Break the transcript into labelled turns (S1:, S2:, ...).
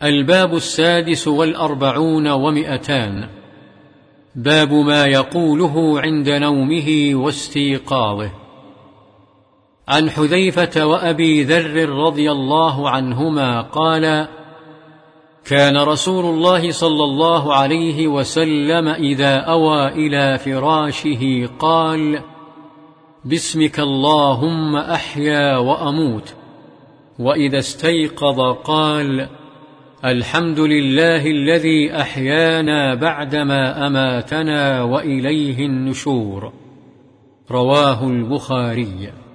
S1: الباب 46 باب ما يقوله عند نومه واستيقاظه. عن حذيفة وأبي ذر رضي الله عنهما قال: كان رسول الله صلى الله عليه وسلم إذا أوى إلى فراشه قال: باسمك اللهم أحيا وأموت. وإذا استيقظ قال: الحمد لله الذي أحيانا بعدما أماتنا وإليه النشور. رواه البخاري.